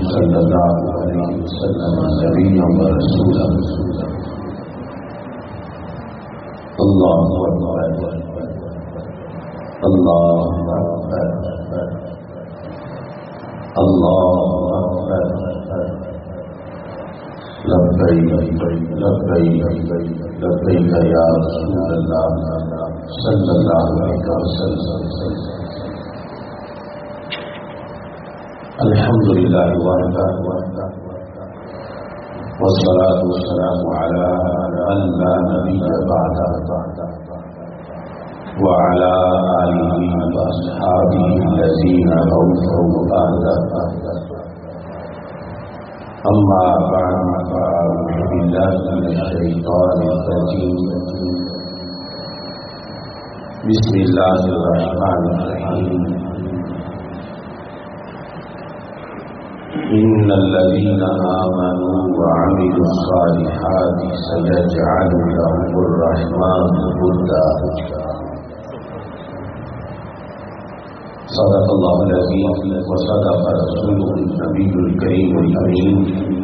صلی اللہ علیہ وسلم نبیا ورسولا اللہ اکبر اللہ اکبر اللہ اکبر لبیک لبیک لبیک یا رسول اللہ صلی اللہ علیہ وسلم الحمد للہ وحدہ والصلاة والسلام على من لا نبي بعده وعلى آله وأصحابه الذين أوفوا عهده أما بعد فأعوذ بالله من الشيطان الرجيم بسم الله الرحمن الرحيم إن الذين آمنوا وعملوا الصالحات سيجعل لهم الرحمن ودا صدق الله العظيم وصدق رسوله النبي الكريم الأمين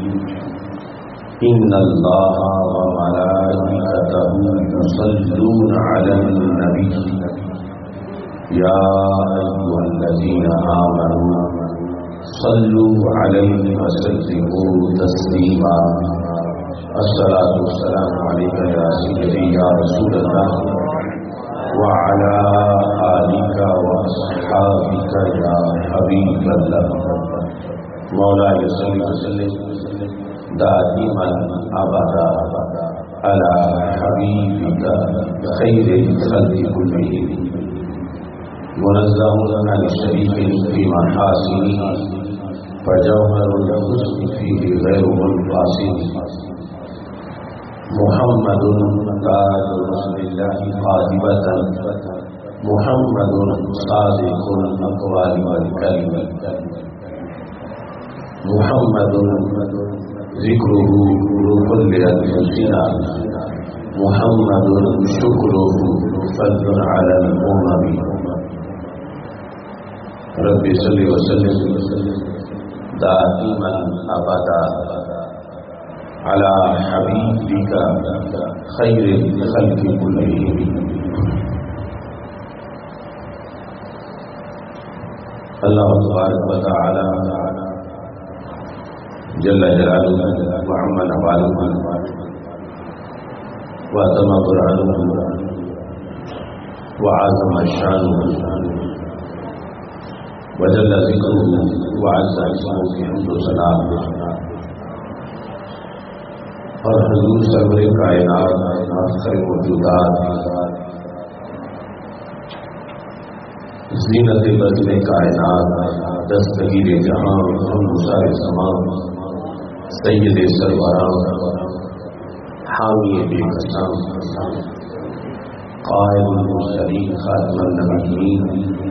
إن الله وملائكته يصلون على النبي يا أيها الذين آمنوا صلوا عليه وسلموا تسليما الصلاة والسلام عليك يا سيدي يا رسول الله وعلى آلك وأصحابك يا حبيب الله مولاي صل وسلم دائما أبدا على حبيبك خير الخلق كلهم منزه عن الشريك في محاسنه فجوهر الحسن فيه غير منفصل محمد تاج رسول الله قاطبة محمد صادق الأقوال والكلم محمد ذكره لكل أنفسنا محمد شكره فضل على الأمم رب صل وسلم دائما ابدا على حبيبك خير الخلق كلهم اللہ تبارک و تعالی جل جلالہ وعم نوالہ واتم قرآنہ وعظم شانہ وجل ذکرہ وعز اسمہ کی حمد و ثنا اور حضور سرور کائنات آخر موجودات زینت بدن کائنات دستگیر جہاں ہم گزار زمان سید سروران حامی بے قسم قائد المرسلین خاتم النبیین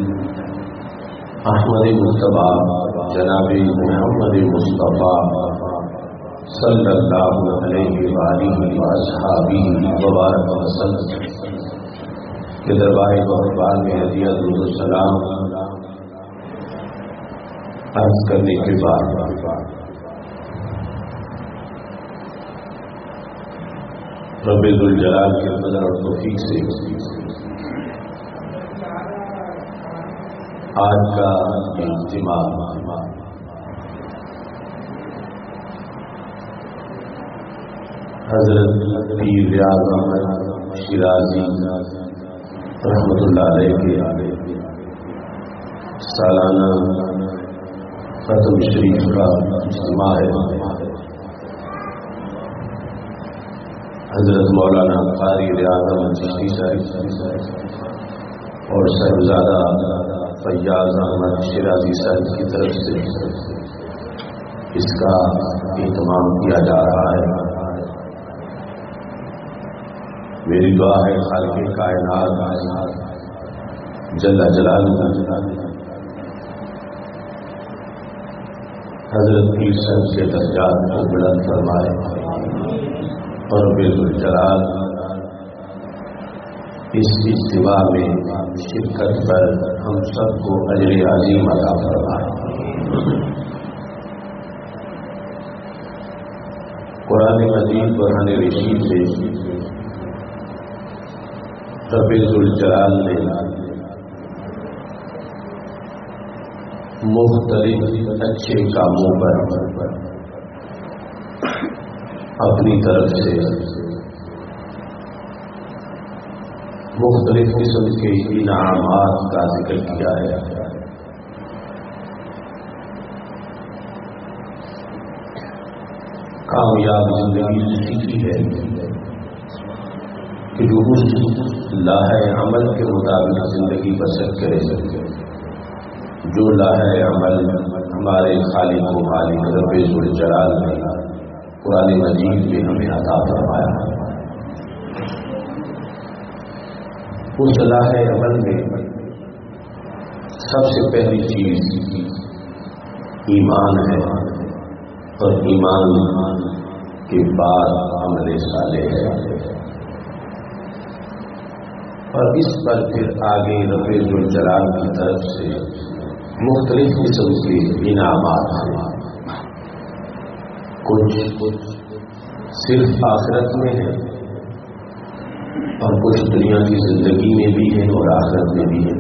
احمد مصطفیٰ جناب محمد مصطفیٰ صلی اللہ علیہ وآلہ وآصحابہ وبارک وسلم کے دربار بہربان میں ہدیہ درود و سلام عرض کرنے کے بعد رب ذوالجلال کے فضل اور توفیق سے آج کا اجتماع حضرت پیر ریاض احمد شیرازی رحمۃ اللہ علیہ کے سالانہ ختم شریف کا اجتماع ہے. حضرت مولانا قاری ریاض احمد چشتی صاحب اور صاحبزادہ فیاض احمد شیرازی صاحب کی طرف سے اس کا اہتمام کیا جا رہا ہے. میری دعا ہے خالق کائنات جل جلالہ حضرت پیر صاحب کے درجات کو بلند فرمائے اور رب ذوالجلال اس اجتماع میں شرکت پر ہم سب کو اجر عظیم عطا فرمائے. قرآن مجید برہان رشید سے رب ذوالجلال نے مختلف اچھے کاموں پر اپنی طرف سے مختلف قسم کے انعامات کا ذکر کیا ہے۔ کامیاب زندگی اسی کی ہے کہ جو اس لاہ عمل کے مطابق زندگی بسر کرے، جو لاہ عمل ہمارے خالق و مالک رب ذوالجلال نے قرآن مجید میں ہمیں عطا فرمایا ہے۔ اس لاہ عمل میں سب سے پہلی چیز ایمان ہے، اور ایمان کے بعد عمل صالح ہے، اور اس پر پھر آگے رب ذوالجلال کی طرف سے مختلف قسم کے انعامات ہیں۔ کچھ صرف آخرت میں ہے اور کچھ دنیا کی زندگی میں بھی ہے اور آخرت میں بھی ہے۔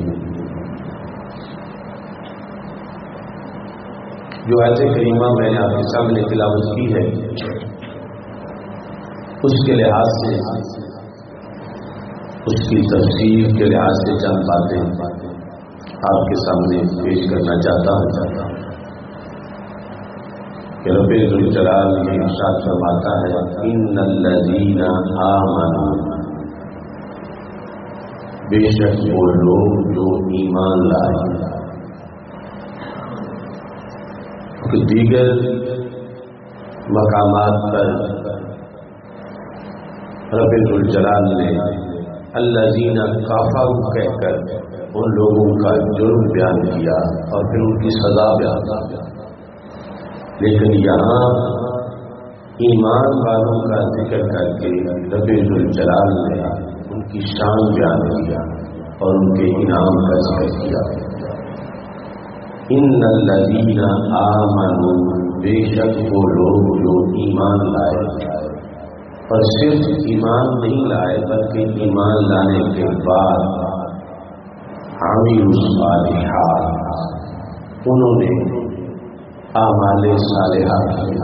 جو آیت کریمہ میں نے آپ کے سامنے تلاوت کی ہے، اس کے لحاظ سے، اس کی تفسیر کے لحاظ سے چند باتیں آپ کے سامنے پیش کرنا چاہتا ہوں کہ رب ذوالجلال یہ ارشاد فرماتا ہے، ان الذین آمنوا، بے شک وہ لوگ جو ایمان لائے۔ دیگر مقامات پر رب ذوالجلال نے الذین کفروا کہہ کر ان لوگوں کا جرم بیان کیا اور پھر ان کی سزا بیان کیا، لیکن یہاں ایمان والوں کا ذکر کر کے رب ذوالجلال نے ان کی شان بیان کیا اور ان کے انعام کا ذکر کیا۔ ان الذین آمنوا، بے شک وہ لوگ جو ایمان لائے، اور صرف ایمان نہیں لائے بلکہ ایمان لانے کے بعد عملوا الصالحات، انہوں نے اعمال صالحہ کیا۔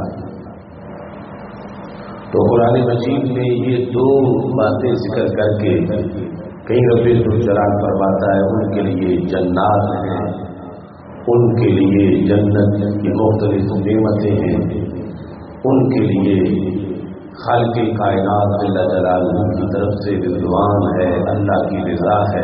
تو قرآن مجید میں یہ دو باتیں ذکر کر کے کہیں رب ذوالجلال فرماتا ہے ان کے لیے جنات ہیں، ان کے لیے جنت کی مختلف نعمتیں ہیں، ان کے لیے خالق کائنات جل جلالہ کی طرف سے رضوان ہے، اللہ کی رضا ہے،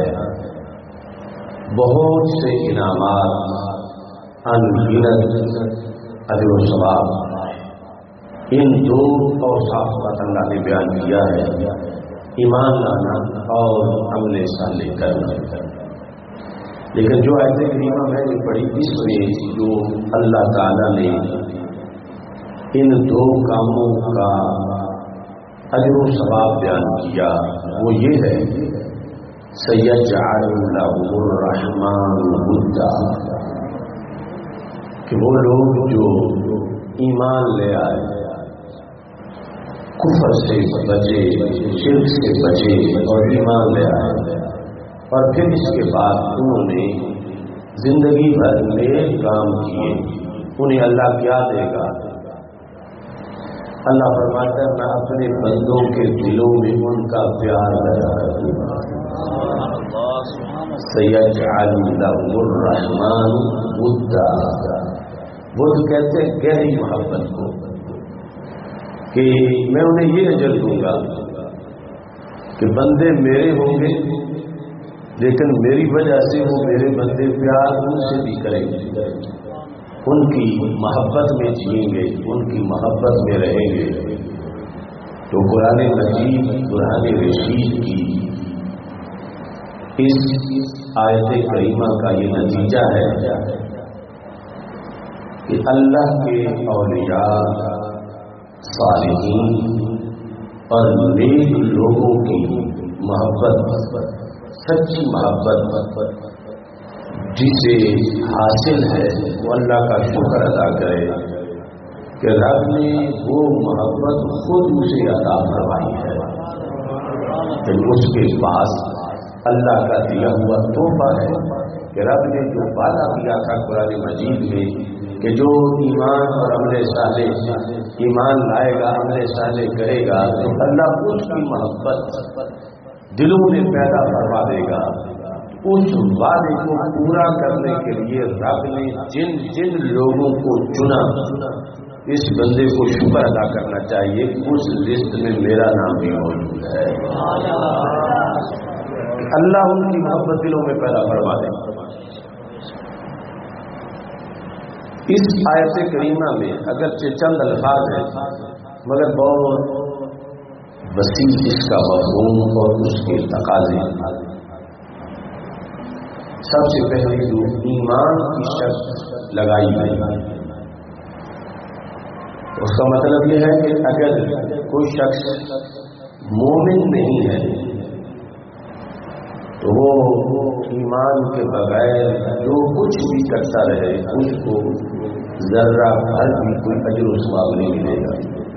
بہت سے انعامات، انگنت اجر و ثواب۔ ان دو اوصاف کا اللہ نے بیان کیا ہے، ایمان لانا اور عمل صالح کرنا۔ لیکن جو آیت کریمہ میں نے پڑھی، اس میں جو اللہ تعالیٰ نے ان دو کاموں کا اجر و ثواب بیان کیا وہ یہ ہے، سیجعل لهم الرحمن ودا، کہ وہ لوگ جو ایمان لے آئے، کفر سے بچے، شرک سے بچے اور ایمان لے آئے، اور پھر اس کے بعد انہوں نے زندگی بھر میں کام کیے، انہیں اللہ کیا دے گا؟ اللہ فرماتا ہے میں اپنے بندوں کے دلوں میں ان کا پیار پیدا کر دوں گا۔ سیجعل لهم الرحمن ودا، بدھ کہتے ہیں گہری محبت کو، کہ میں انہیں یہ اجر دوں گا کہ بندے میرے ہوں گے، لیکن میری وجہ سے وہ میرے بندے پیار ان سے بھی کریں گے، ان کی محبت میں جئیں گے، ان کی محبت میں رہیں گے۔ تو قرآن مجید، قرآن رشید کی اس آیت کریمہ کا یہ نتیجہ ہے کہ اللہ کے اولیاء، صالحین اور نیک لوگوں کی محبت، سچی محبت جسے حاصل ہے وہ اللہ کا شکر ادا کرے کہ رب نے وہ محبت خود اسے عطا فرمائی ہے کہ اس کے پاس اللہ کا دیا ہوا تحفہ ہے کہ رب نے جو وعدہ کیا تھا قرآن مجید میں کہ جو ایمان اور عمل صالح ایمان لائے گا عمل صالح کرے گا تو اللہ اس کی محبت دلوں میں پیدا فرما دے گا. اس وعدے کو پورا کرنے کے لیے رب نے جن جن لوگوں کو چنا اس بندے کو شکر ادا کرنا چاہیے. اس لسٹ میں میرا نام بھی موجود ہے. اللہ ان کی محبت دلوں میں پیدا فرما دے. اس آیت کریمہ میں اگرچہ چند الفاظ ہیں مگر بہت وسیع اس کا مفہوم اور اس کے تقاضے. سب سے پہلے جو ایمان کی شرط لگائی گئی اس کا مطلب یہ ہے کہ اگر کوئی شخص مومن نہیں ہے تو وہ ایمان کے بغیر جو کچھ بھی کرتا رہے اس کو ذرہ بھر بھی کوئی اجر و ثواب نہیں ملے گا.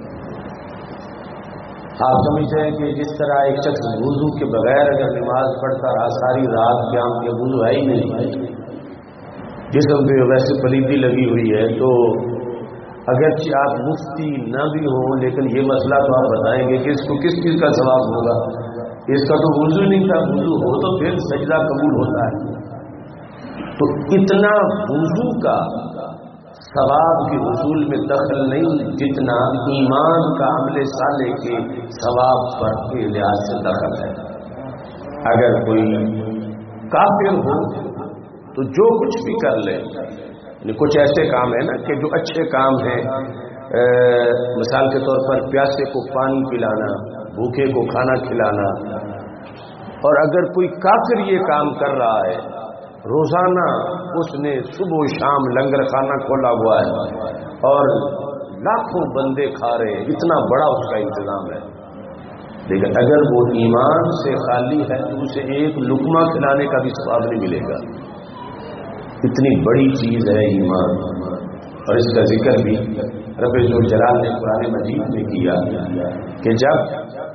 آپ سمجھتے ہیں کہ جس طرح ایک شخص وضو کے بغیر اگر نماز پڑھتا رہا ساری رات قیام کے وضو ہے ہی نہیں, جسم پہ ویسے پلیدی لگی ہوئی ہے, تو اگرچہ آپ مفتی نہ بھی ہوں لیکن یہ مسئلہ تو آپ بتائیں گے کہ اس کو کس چیز کا ثواب ہوگا. اس کا تو وضو نہیں تھا, وضو ہو تو پھر سجدہ قبول ہوتا ہے. تو اتنا وضو کا ثواب کے حصول میں دخل نہیں جتنا ایمان کا عمل صالح کے ثواب پر کے لحاظ سے دخل ہے. اگر کوئی کافر ہو تو جو کچھ بھی کر لے, کچھ ایسے کام ہیں نا کہ جو اچھے کام ہیں, مثال کے طور پر پیاسے کو پانی پلانا, بھوکے کو کھانا کھلانا, اور اگر کوئی کافر یہ کام کر رہا ہے روزانہ اس نے صبح و شام لنگر خانہ کھولا ہوا ہے اور لاکھوں بندے کھا رہے ہیں, اتنا بڑا اس کا انتظام ہے, لیکن اگر وہ ایمان سے خالی ہے تو اسے ایک لقمہ کھلانے کا بھی ثواب نہیں ملے گا. اتنی بڑی چیز ہے ایمان, اور اس کا ذکر بھی رب ذوالجلال نے قرآن مجید میں کیا کہ جب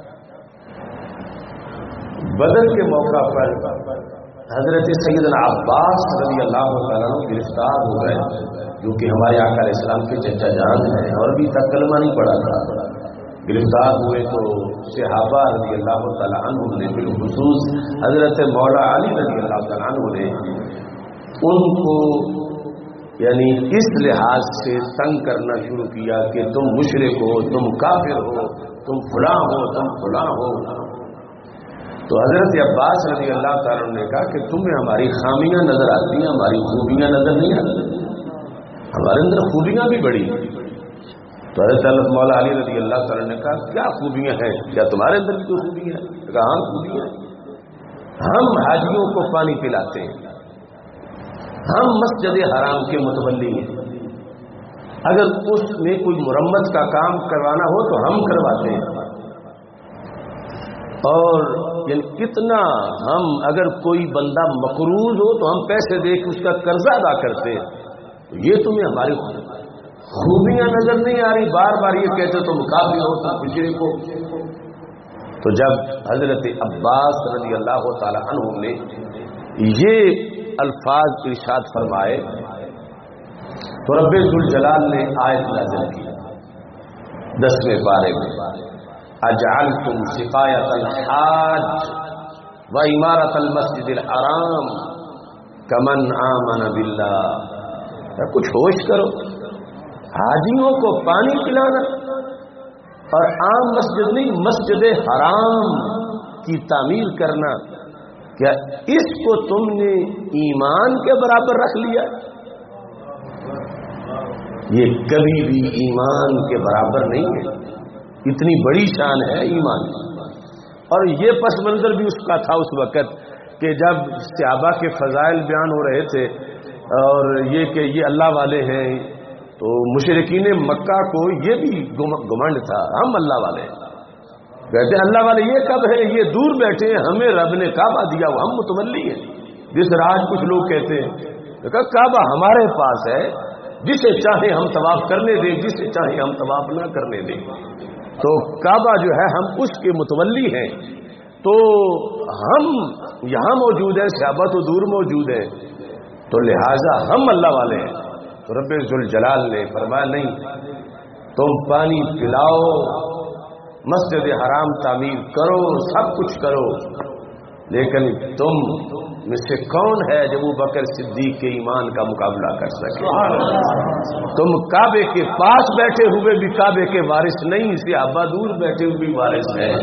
بدر کے موقع پر حضرت سیدنا عباس رضی اللہ تعالیٰ عنہ گرفتار ہو گئے, جو کہ ہمارے آقا علیہ السلام کے چچا جان ہیں اور بھی تک کلمہ نہیں پڑا تھا. گرفتار ہوئے تو صحابہ رضی اللہ تعالیٰ عنہ نے بالخصوص حضرت مولا علی رضی اللہ تعالیٰ عنہ نے ان کو یعنی اس لحاظ سے تنگ کرنا شروع کیا کہ تم مشرک ہو, تم کافر ہو, تم فلاں ہو, تم فلاں ہو. تو حضرت عباس رضی اللہ تعالیٰ نے کہا کہ تمہیں ہماری خامیاں نظر آتی ہیں, ہماری خوبیاں نظر نہیں آتی, ہمارے اندر خوبیاں بھی بڑی. تو حضرت مولا علی رضی اللہ تعالیٰ نے کہا کیا خوبیاں ہیں, کیا تمہارے اندر بھی کوئی خوبیاں ہیں؟ کہا ہاں خوبیاں ہیں, ہم حاجیوں کو پانی پلاتے ہیں, ہم مسجد حرام کے متولی ہیں, اگر اس میں کوئی مرمت کا کام کروانا ہو تو ہم کرواتے ہیں, اور یعنی کتنا ہم اگر کوئی بندہ مقروض ہو تو ہم پیسے دے کے اس کا قرضہ ادا کرتے ہیں. یہ تمہیں ہماری خوبیاں نظر نہیں آ رہی, بار بار یہ کہتے تم کافر ہو, تم مشرک ہو. تو جب حضرت عباس رضی اللہ تعالی عنہ نے یہ الفاظ ارشاد فرمائے تو رب ذوالجلال نے آیت نازل کی 10ویں پارے میں, اجعلتم سقایۃ الحاج و عمارۃ المسجد الحرام کمن آمن باللہ. کچھ ہوش کرو, حاجیوں کو پانی پلانا اور عام مسجد نہیں مسجد حرام کی تعمیر کرنا, کیا اس کو تم نے ایمان کے برابر رکھ لیا؟ یہ کبھی بھی ایمان کے برابر نہیں ہے, اتنی بڑی شان ہے ایمان. اور یہ پس منظر بھی اس کا تھا اس وقت کہ جب صحابہ کے فضائل بیان ہو رہے تھے اور یہ کہ یہ اللہ والے ہیں, تو مشرکین مکہ کو یہ بھی گمنڈ تھا, ہم اللہ والے ہیں. کہتے ہیں اللہ والے یہ کب ہے, یہ دور بیٹھے ہیں, ہمیں رب نے کعبہ دیا, ہم متولی ہیں. جس راج کچھ لوگ کہتے ہیں کعبہ ہمارے پاس ہے, جسے چاہے ہم طواف کرنے دیں، جسے چاہے ہم طواف نہ کرنے دیں۔ تو کعبہ جو ہے ہم اس کے متولی ہیں، تو ہم یہاں موجود ہیں، صحابہ تو دور موجود ہیں، تو لہٰذا ہم اللہ والے ہیں۔ تو رب ذوالجلال نے فرمایا نہیں، تم پانی پلاؤ، مسجد حرام تعمیر کرو، سب کچھ کرو، لیکن تم میں سے کون ہے جو ابو بکر صدیق کے ایمان کا مقابلہ کر سکے؟ تم کعبے کے پاس بیٹھے ہوئے بھی کعبے کے وارث نہیں، صحابہ دور بیٹھے ہوئے بھی وارث ہیں۔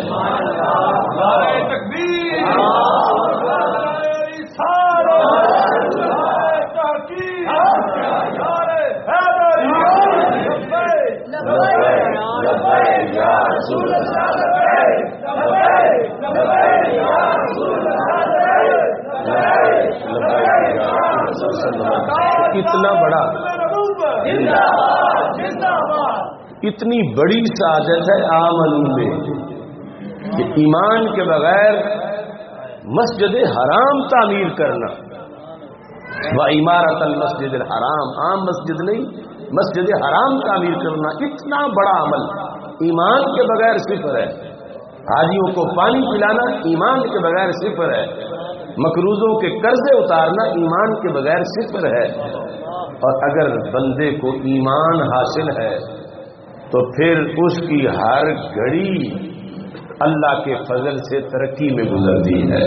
اتنا بڑا، اتنی بڑی سعادت ہے آمنو میں کہ ایمان کے بغیر مسجد حرام تعمیر کرنا، وعمارت المسجد الحرام، عام مسجد نہیں، مسجد حرام تعمیر کرنا، اتنا بڑا عمل ایمان کے بغیر صفر ہے۔ حاجیوں کو پانی پلانا ایمان کے بغیر صفر ہے، مقروضوں کے قرضے اتارنا ایمان کے بغیر صفر ہے۔ اور اگر بندے کو ایمان حاصل ہے تو پھر اس کی ہر گھڑی اللہ کے فضل سے ترقی میں گزرتی ہے۔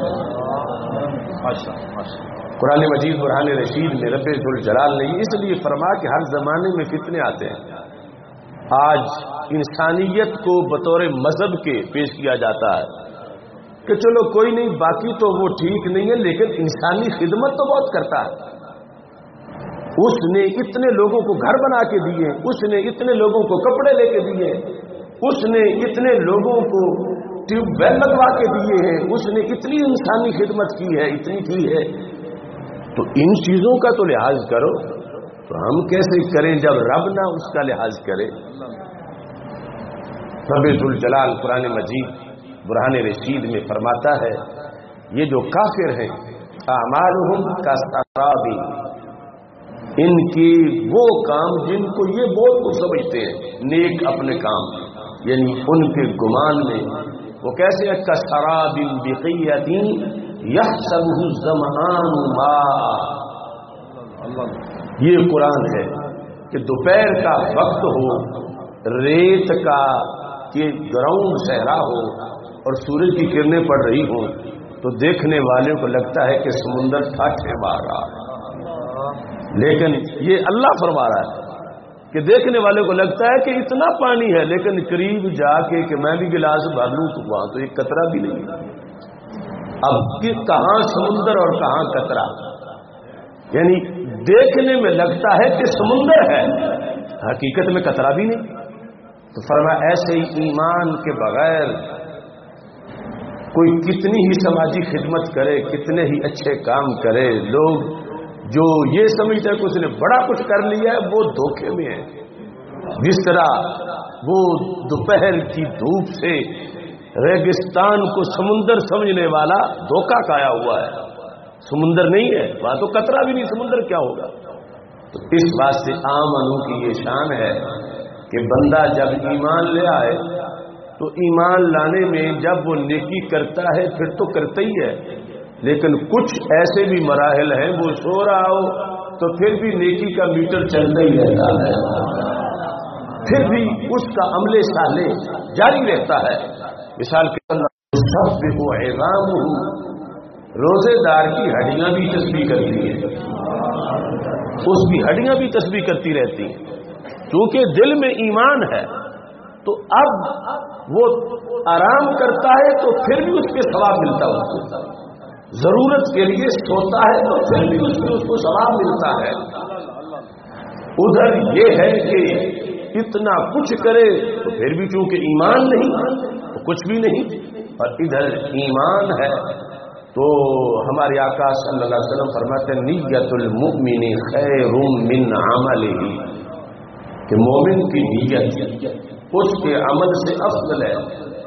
قرآن مجید برہان رشید میں رب ذوالجلال نے اس لیے فرمایا کہ ہر زمانے میں فتنے آتے ہیں۔ آج انسانیت کو بطور مذہب کے پیش کیا جاتا ہے کہ چلو کوئی نہیں، باقی تو وہ ٹھیک نہیں ہے، لیکن انسانی خدمت تو بہت کرتا ہے۔ اس نے اتنے لوگوں کو گھر بنا کے دیے، اس نے اتنے لوگوں کو کپڑے لے کے دیے، اس نے اتنے لوگوں کو ٹیوب ویل لگوا کے دیے ہیں، اس نے اتنی انسانی خدمت کی ہے، اتنی کی ہے، تو ان چیزوں کا تو لحاظ کرو۔ تو ہم کیسے کریں جب رب نہ اس کا لحاظ کرے؟ رب ذوالجلال قرآن مجید برہان رشید میں فرماتا ہے یہ جو کافر ہیں، اعمالہم کسراب، ان کی وہ کام جن کو یہ بہت کچھ سمجھتے ہیں نیک اپنے کام، یعنی ان کے گمان میں وہ کیسے ہے؟ کسراب بقیۃ یحسبہ الظمآن ماء۔ یہ قرآن ہے کہ دوپہر کا وقت ہو، ریت کا کہ گراؤنڈ صحرا ہو اور سورج کی کرنیں پڑ رہی ہوں تو دیکھنے والوں کو لگتا ہے کہ سمندر ٹھاٹھے مار رہا ہے، لیکن یہ اللہ فرما رہا ہے کہ دیکھنے والوں کو لگتا ہے کہ اتنا پانی ہے، لیکن قریب جا کے کہ میں بھی گلاس بھر لوں تو وہاں تو ایک قطرہ بھی نہیں۔ اب کہاں سمندر اور کہاں قطرہ، یعنی دیکھنے میں لگتا ہے کہ سمندر ہے، حقیقت میں قطرہ بھی نہیں۔ تو فرمایا ایسے ہی ایمان کے بغیر کوئی کتنی ہی سماجی خدمت کرے، کتنے ہی اچھے کام کرے، لوگ جو یہ سمجھتے ہیں کہ اس نے بڑا کچھ کر لیا ہے وہ دھوکے میں ہے۔ جس طرح وہ دوپہر کی دھوپ سے ریگستان کو سمندر سمجھنے والا دھوکا کھایا ہوا ہے، سمندر نہیں ہے وہاں تو قطرہ بھی نہیں، سمندر کیا ہوگا؟ تو اس بات سے آمنو کی یہ شان ہے کہ بندہ جب ایمان لے آئے تو ایمان لانے میں جب وہ نیکی کرتا ہے پھر تو کرتا ہی ہے، لیکن کچھ ایسے بھی مراحل ہیں وہ سو رہا ہو تو پھر بھی نیکی کا میٹر چلتا ہی رہتا ہے، پھر بھی اس کا عمل صالح جاری رہتا ہے۔ مثال کے طور روزے دار کی ہڈیاں بھی تسبیح کرتی ہیں، اس کی ہڈیاں بھی تسبیح کرتی رہتی ہیں، کیونکہ دل میں ایمان ہے۔ تو اب وہ آرام کرتا ہے تو پھر بھی اس کے ثواب ملتا ہے، اس کو ضرورت کے لیے سوتا ہے تو پھر بھی اس کو ثواب ملتا ہے۔ ادھر یہ ہے کہ اتنا کچھ کرے تو پھر بھی چونکہ ایمان نہیں تو کچھ بھی نہیں، اور ادھر ایمان ہے تو ہمارے آقا صلی اللہ علیہ وسلم فرماتے ہیں نیت المؤمن خیر من عملہ، کہ مومن کی نیت اس کے عمل سے افضل ہے۔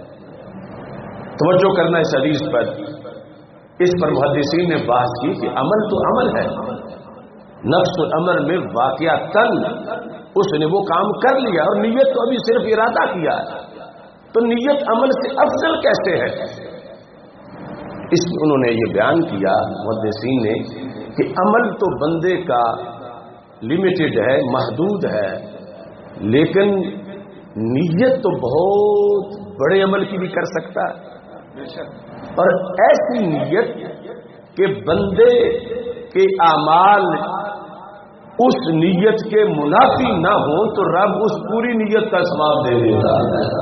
توجہ کرنا اس حدیث پر، اس پر محدثین نے بحث کی کہ عمل تو عمل ہے، نفس الامر میں واقعتاً اس نے وہ کام کر لیا، اور نیت تو ابھی صرف ارادہ کیا ہے، تو نیت عمل سے افضل کیسے ہے؟ اس میں انہوں نے یہ بیان کیا محدثین نے کہ عمل تو بندے کا لمیٹڈ ہے، محدود ہے، لیکن نیت تو بہت بڑے عمل کی بھی کر سکتا ہے، اور ایسی نیت کہ بندے کے اعمال اس نیت کے منافی نہ ہو تو رب اس پوری نیت کا ثواب دے دیتا ہے۔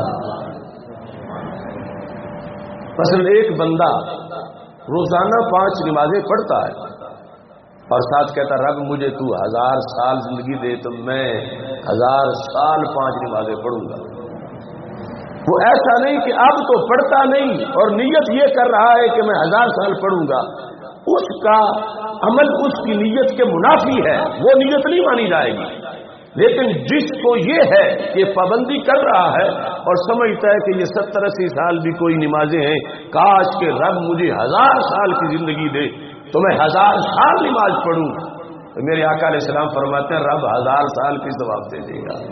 مثلا ایک بندہ روزانہ 5 نمازیں پڑھتا ہے اور ساتھ کہتا رب مجھے تو 1000 سال زندگی دے تو میں 1000 سال 5 نمازیں پڑھوں گا۔ وہ ایسا نہیں کہ اب تو پڑھتا نہیں اور نیت یہ کر رہا ہے کہ میں 1000 سال پڑھوں گا، اس کا عمل اس کی نیت کے منافی ہے، وہ نیت نہیں مانی جائے گی۔ لیکن جس کو یہ ہے کہ پابندی کر رہا ہے اور سمجھتا ہے کہ یہ 70-80 سال بھی کوئی نمازیں ہیں، کاش کہ رب مجھے 1000 سال کی زندگی دے تو میں 1000 سال نماز پڑھوں، تو میرے آقا علیہ السلام فرماتے ہیں رب 1000 سال کی ثواب دے دے گا۔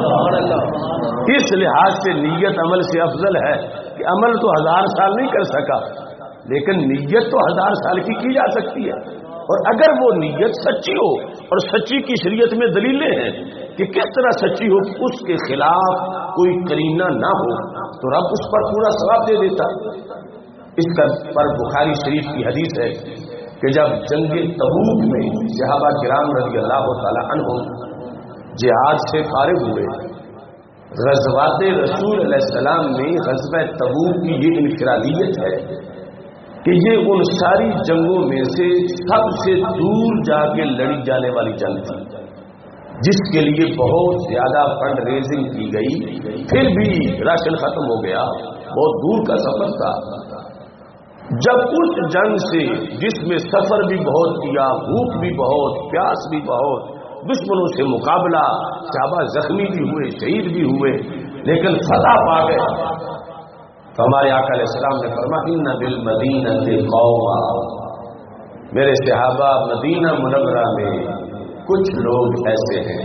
اس لحاظ سے نیت عمل سے افضل ہے کہ عمل تو 1000 سال نہیں کر سکا، لیکن نیت تو 1000 سال کی جا سکتی ہے، اور اگر وہ نیت سچی ہو، اور سچی کی شریعت میں دلیلیں ہیں کہ کس طرح سچی ہو کہ اس کے خلاف کوئی قرینہ نہ ہو، تو رب اس پر پورا ثواب دے دیتا۔ اس پر بخاری شریف کی حدیث ہے کہ جب جنگ تبوک میں صحابہ کرام رضی اللہ تعالی عنہم جہاد سے فارغ ہوئے، غزوات رسول علیہ السلام میں غزوہ تبوک کی یہ انفرادیت ہے کہ یہ ان ساری جنگوں میں سے سب سے دور جا کے لڑی جانے والی جنگ تھی، جس کے لیے بہت زیادہ فنڈ ریزنگ کی گئی، پھر بھی راشن ختم ہو گیا، بہت دور کا سفر تھا۔ جب اس جنگ سے جس میں سفر بھی بہت کیا، بھوک بھی بہت، پیاس بھی بہت، دشمنوں سے مقابلہ، صحابہ زخمی بھی ہوئے، شہید بھی ہوئے، لیکن فتح پا گئے، تو ہمارے آقا علیہ السلام نے فرمایا ان بالمدینہ قوما، میرے صحابہ مدینہ منورہ میں کچھ لوگ ایسے ہیں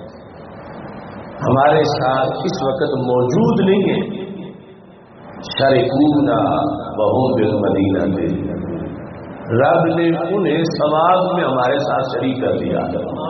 ہمارے ساتھ اس وقت موجود نہیں ہیں، شرکونا وہم بالمدینہ میں، رب نے انہیں ثواب میں ہمارے ساتھ شریک کر دیا،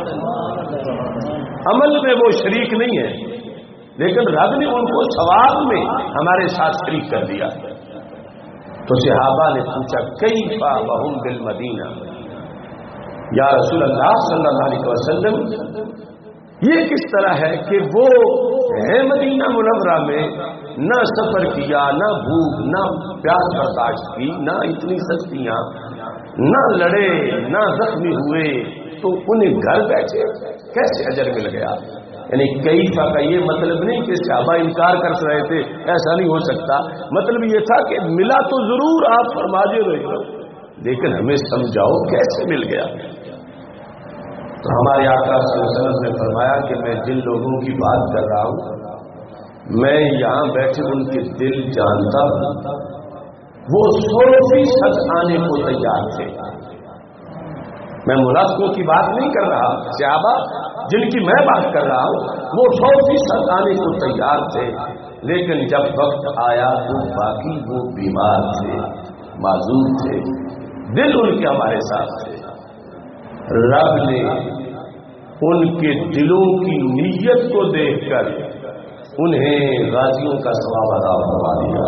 عمل میں وہ شریک نہیں ہے لیکن رب نے ان کو ثواب میں ہمارے ساتھ شریک کر دیا۔ تو صحابہ نے پوچھا کیفا وہم بالمدینہ، یا رسول اللہ صلی اللہ علیہ وسلم یہ کس طرح ہے کہ وہ ہے مدینہ منورہ میں، نہ سفر کیا، نہ بھوک، نہ پیاس برداشت کی، نہ اتنی سختیاں، نہ لڑے، نہ زخمی ہوئے، تو انہیں گھر بیٹھے کیسے اجر مل گیا؟ یعنی کیفا کا یہ مطلب نہیں کہ صحابہ انکار کر رہے تھے، ایسا نہیں ہو سکتا، مطلب یہ تھا کہ ملا تو ضرور، آپ فرماجے رہے ہو، لیکن ہمیں سمجھاؤ کیسے مل گیا۔ تو ہمارے آقا صلی اللہ علیہ وسلم نے فرمایا کہ میں جن لوگوں کی بات کر رہا ہوں، میں یہاں بیٹھے ان کے دل جانتا ہوں، وہ 100% آنے کو تیار تھے۔ میں منافقوں کی بات نہیں کر رہا، صحابہ جن کی میں بات کر رہا ہوں وہ 100% آنے کو تیار تھے، لیکن جب وقت آیا تو باقی وہ بیمار تھے، معذور تھے، دل ان کے ہمارے ساتھ تھے۔ رب نے ان کے دلوں کی نیت کو دیکھ کر انہیں غازیوں کا ثواب عطا فرما دیا۔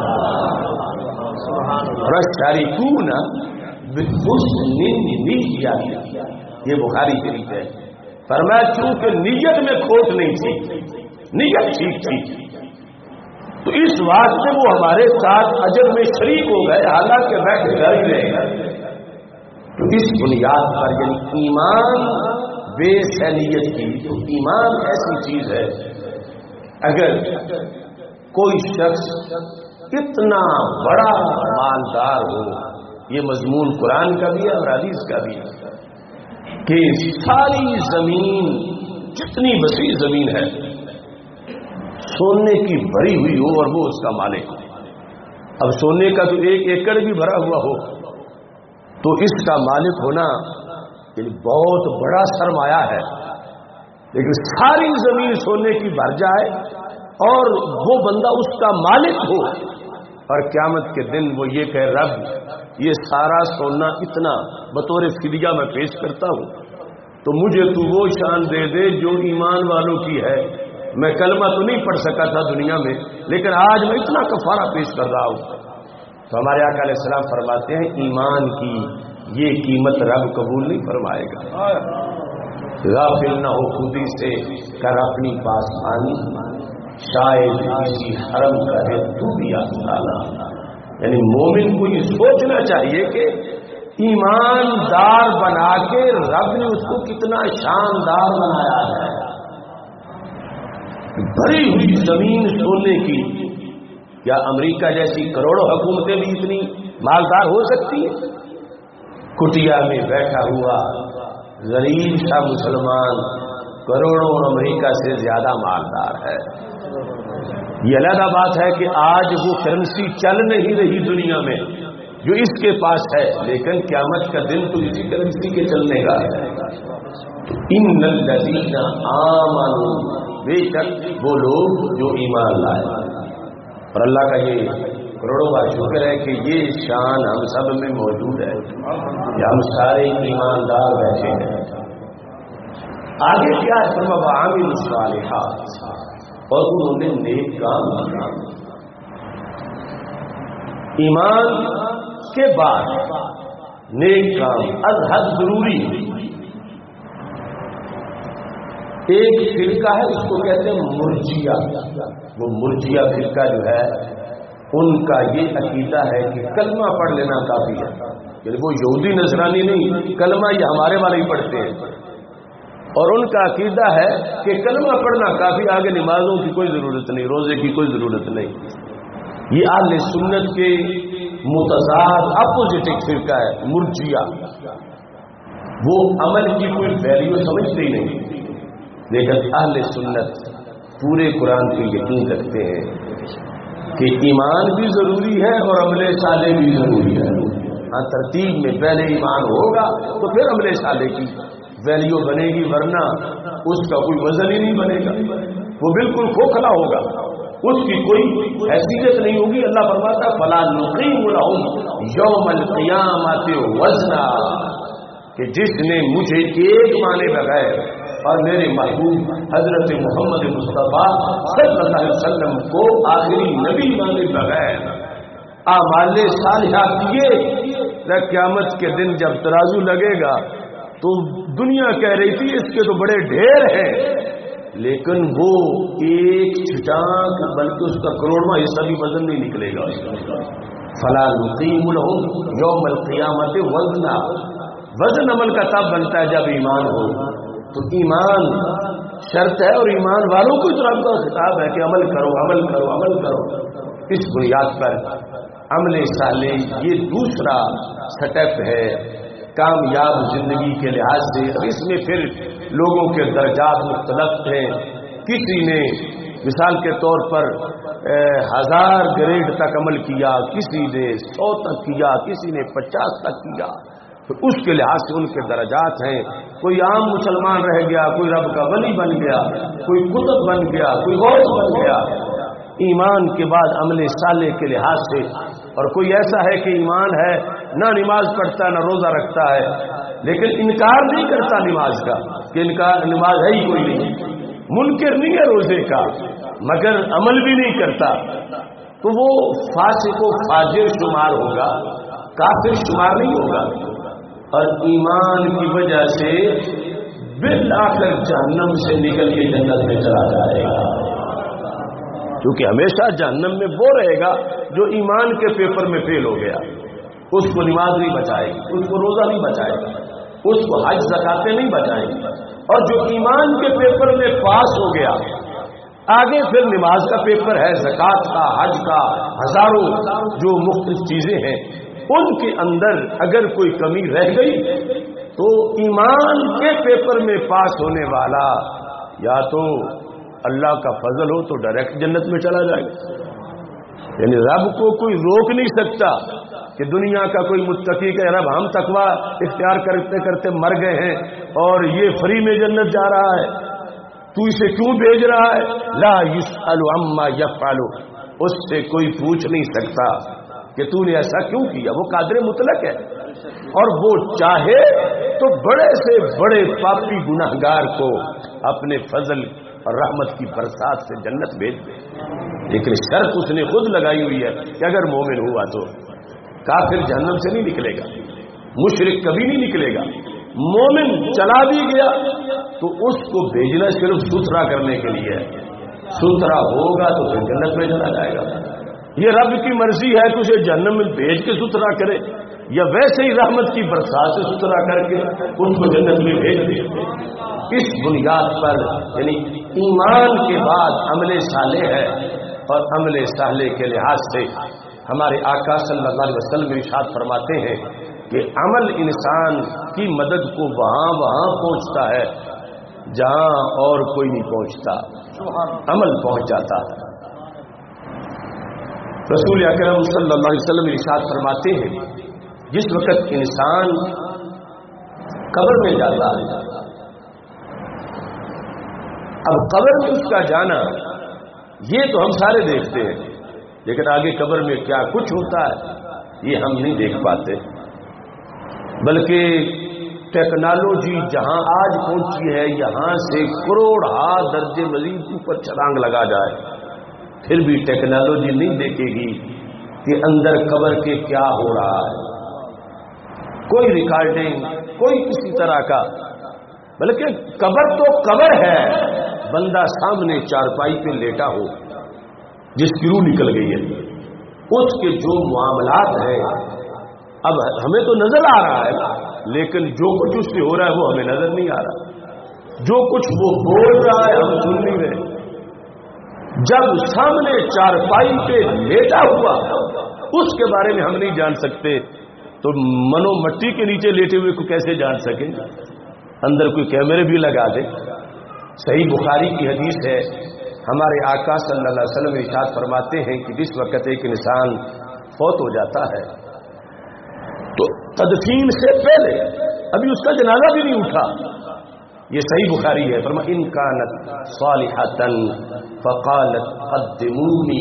رشارکون بحسن نیت، یہ بخاری شریف ہے، فرمایا چونکہ نیت میں کھوٹ نہیں تھی، نیت ٹھیک تھی، تو اس واسطے وہ ہمارے ساتھ اجر میں شریک ہو گئے، حالانکہ بیٹھ گھر ہی رہے۔ تو اس بنیاد پر یعنی ایمان بیس ہے نیت کی، تو ایمان ایسی چیز ہے اگر کوئی شخص اتنا بڑا مالدار ہو، یہ مضمون قرآن کا بھی ہے اور حدیث کا بھی ہے کہ ساری زمین جتنی وسیع زمین ہے سونے کی بھری ہوئی ہو اور وہ اس کا مالک ہو، اب سونے کا تو 1 ایکڑ بھی بھرا ہوا ہو تو اس کا مالک ہونا یعنی بہت بڑا سرمایہ ہے، لیکن ساری زمین سونے کی بھر جائے اور وہ بندہ اس کا مالک ہو، اور قیامت کے دن وہ یہ کہے رب یہ سارا سونا اتنا بطور فدیہ میں پیش کرتا ہوں، تو مجھے تو وہ شان دے دے جو ایمان والوں کی ہے۔ میں کلمہ تو نہیں پڑھ سکا تھا دنیا میں، لیکن آج میں اتنا کفارہ پیش کر رہا ہوں۔ تو ہمارے آقا علیہ السلام فرماتے ہیں ایمان کی یہ قیمت رب قبول نہیں فرمائے گا۔ غافل نہ ہو خودی سے کر اپنی پاسبانی، شاید کسی حرم کا ہے تو بھی آسانا۔ یعنی مومن کو یہ سوچنا چاہیے کہ ایماندار بنا کے رب نے اس کو کتنا شاندار بنایا ہے۔ بھری ہوئی زمین سونے کی، کیا امریکہ جیسی کروڑوں حکومتیں بھی اتنی مالدار ہو سکتی ہیں؟ کٹیا میں بیٹھا ہوا غریب سا مسلمان کروڑوں امریکہ سے زیادہ مالدار ہے۔ یہ علیحدہ بات ہے کہ آج وہ کرنسی چل نہیں رہی دنیا میں جو اس کے پاس ہے، لیکن قیامت کا دن تو اسی کرنسی کے چلنے کا ہے۔ ان الذین آمنوا، بے شک وہ لوگ جو ایمان لائے۔ اور اللہ کا یہ کروڑوں بار شکر ہے کہ یہ شان ہم سب میں موجود ہے کہ ہم سارے ایماندار بیٹھے ہیں۔ آگے کیا ہے؟ فرمایا وعملوا الصالحات، اور انہوں نے نیک کام کیا۔ ایمان کے بعد نیک کام از حد ضروری ہے۔ ایک فرقہ ہے اس کو کہتے ہیں مرجیہ، وہ مرجیہ فرقہ جو ہے ان کا یہ عقیدہ ہے کہ کلمہ پڑھ لینا کافی ہے، یعنی وہ یہودی نصرانی نہیں، کلمہ یہ ہمارے والے ہی پڑھتے ہیں، اور ان کا عقیدہ ہے کہ کلمہ پڑھنا کافی، آگے نمازوں کی کوئی ضرورت نہیں، روزے کی کوئی ضرورت نہیں۔ یہ اہل سنت کے متضاد اپوزٹ ایک فرقہ ہے مرجیہ، وہ عمل کی کوئی ویلیو سمجھتے ہی نہیں، لیکن اہل سنت پورے قرآن پہ یقین رکھتے ہیں کہ ایمان بھی ضروری ہے اور عمل صالح بھی ضروری ہے۔ ہاں ترتیب میں پہلے ایمان ہوگا تو پھر عمل صالح کی ویلیو بنے گی، ورنہ اس کا کوئی وزن ہی نہیں بنے گا، وہ بالکل کھوکھلا ہوگا، اس کی کوئی حیثیت نہیں ہوگی۔ اللہ فرماتا فلا نقیم لہم یوم القیامت وزنا، کہ جس نے مجھے ایک مانے بغیر اور میرے محبوب حضرت محمد مصطفیٰ صلی اللہ علیہ وسلم کو آخری نبی مانے بغیر اعمال صالحہ کیے، قیامت کے دن جب ترازو لگے گا تو دنیا کہہ رہی تھی اس کے تو بڑے ڈھیر ہیں، لیکن وہ ایک چھٹانک بلکہ اس کا کروڑواں حصہ بھی وزن نہیں نکلے گا۔ فلا نقیم لہم یوم القیامت وزنا، وزن عمل کا تب بنتا ہے جب ایمان ہو، تو ایمان شرط ہے، اور ایمان والوں کو اس رب کا خطاب ہے کہ عمل کرو عمل کرو عمل کرو۔ اس بنیاد پر عمل صالح یہ دوسرا سٹیپ ہے کامیاب زندگی کے لحاظ سے۔ اس میں پھر لوگوں کے درجات مختلف ہیں، کسی نے مثال کے طور پر 1000 گریڈ تک عمل کیا، کسی نے 100 تک کیا، کسی نے 50 تک کیا، تو اس کے لحاظ سے ان کے درجات ہیں۔ کوئی عام مسلمان رہ گیا، کوئی رب کا ولی بن گیا، کوئی قطب بن گیا، کوئی غوث بن گیا ایمان کے بعد عمل صالح کے لحاظ سے، اور کوئی ایسا ہے کہ ایمان ہے نہ نماز پڑھتا نہ روزہ رکھتا ہے، لیکن انکار نہیں کرتا نماز کا کہ انکار نماز ہے ہی کوئی نہیں، منکر نہیں ہے روزے کا مگر عمل بھی نہیں کرتا، تو وہ فاسق و فاجر شمار ہوگا، کافر شمار نہیں ہوگا، اور ایمان کی وجہ سے بالآخر جہنم سے نکل کے جنت میں چلا جائے گا، کیونکہ ہمیشہ جہنم میں وہ رہے گا جو ایمان کے پیپر میں فیل ہو گیا، اس کو نماز نہیں بچائے گی، اس کو روزہ نہیں بچائے گا، اس کو حج زکاتیں نہیں بچائیں گی، اور جو ایمان کے پیپر میں پاس ہو گیا آگے پھر نماز کا پیپر ہے، زکات کا، حج کا، ہزاروں جو مختلف چیزیں ہیں، ان کے اندر اگر کوئی کمی رہ گئی تو ایمان کے پیپر میں پاس ہونے والا یا تو اللہ کا فضل ہو تو ڈائریکٹ جنت میں چلا جائے گا، یعنی رب کو کوئی روک نہیں سکتا کہ دنیا کا کوئی متقی کہ رب ہم تقوی اختیار کرتے کرتے مر گئے ہیں اور یہ فری میں جنت جا رہا ہے، تو اسے کیوں بھیج رہا ہے؟ لا یسأل عما یفعل، اس سے کوئی پوچھ نہیں سکتا کہ تو نے ایسا کیوں کیا، وہ قادر مطلق ہے، اور وہ چاہے تو بڑے سے بڑے پاپی گناہگار کو اپنے فضل اور رحمت کی برسات سے جنت بھیج دے، لیکن شرط اس نے خود لگائی ہوئی ہے کہ اگر مومن ہوا تو کافر جہنم سے نہیں نکلے گا، مشرک کبھی نہیں نکلے گا، مومن چلا بھی گیا تو اس کو بھیجنا صرف ستھرا کرنے کے لیے ہے، ستھرا ہوگا تو پھر جنت میں چلا جائے گا۔ یہ رب کی مرضی ہے کہ اسے جہنم میں بھیج کے ستھرا کرے یا ویسے ہی رحمت کی برسات سے ستھرا کر کے ان کو جنت میں بھیج دے۔ اس بنیاد پر یعنی ایمان کے بعد عمل صالح ہے، اور عمل صالح کے لحاظ سے ہمارے آقا صلی اللہ علیہ وسلم ارشاد فرماتے ہیں کہ عمل انسان کی مدد کو وہاں پہنچتا ہے جہاں اور کوئی نہیں پہنچتا، عمل پہنچ جاتا ہے۔ رسول اکرم صلی اللہ علیہ وسلم ارشاد فرماتے ہیں جس وقت انسان قبر میں جاتا ہے، اب قبر میں اس کا جانا یہ تو ہم سارے دیکھتے ہیں، لیکن آگے قبر میں کیا کچھ ہوتا ہے یہ ہم نہیں دیکھ پاتے، بلکہ ٹیکنالوجی جہاں آج پہنچی ہے یہاں سے کروڑ درجے مزید اوپر چھلانگ لگا جائے پھر بھی ٹیکنالوجی نہیں دیکھے گی کہ اندر قبر کے کیا ہو رہا ہے، کوئی ریکارڈنگ کوئی کسی طرح کا، بلکہ قبر تو قبر ہے، بندہ سامنے چارپائی پہ لیٹا ہو جس کی روح نکل گئی ہے، اس کے جو معاملات ہیں اب ہمیں تو نظر آ رہا ہے، لیکن جو کچھ اس سے ہو رہا ہے وہ ہمیں نظر نہیں آ رہا، جو کچھ وہ بول رہا ہے ہم سن نہیں رہے۔ جب سامنے چارپائی پہ لیٹا ہوا اس کے بارے میں ہم نہیں جان سکتے تو منو مٹی کے نیچے لیٹے ہوئے کو کیسے جان سکیں؟ اندر کوئی کیمرے بھی لگا دے۔ صحیح بخاری کی حدیث ہے، ہمارے آقا صلی اللہ علیہ وسلم ارشاد فرماتے ہیں کہ جس وقت ایک انسان فوت ہو جاتا ہے تو تدفین سے پہلے ابھی اس کا جنازہ بھی نہیں اٹھا، یہ صحیح بخاری ہے، فرمایا ان کانت صالحۃ فقالت قدمونی،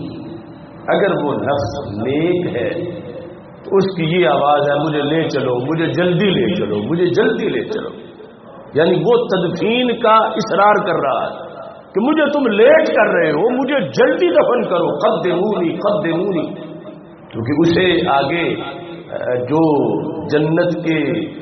اگر وہ نفس نیک ہے تو اس کی یہ آواز ہے مجھے لے چلو، مجھے جلدی لے چلو، مجھے جلدی لے چلو، یعنی وہ تدفین کا اصرار کر رہا ہے کہ مجھے تم لیٹ کر رہے ہو، مجھے جلدی دفن کرو، قدمونی قدمونی، کیونکہ اسے آگے جو جنت کے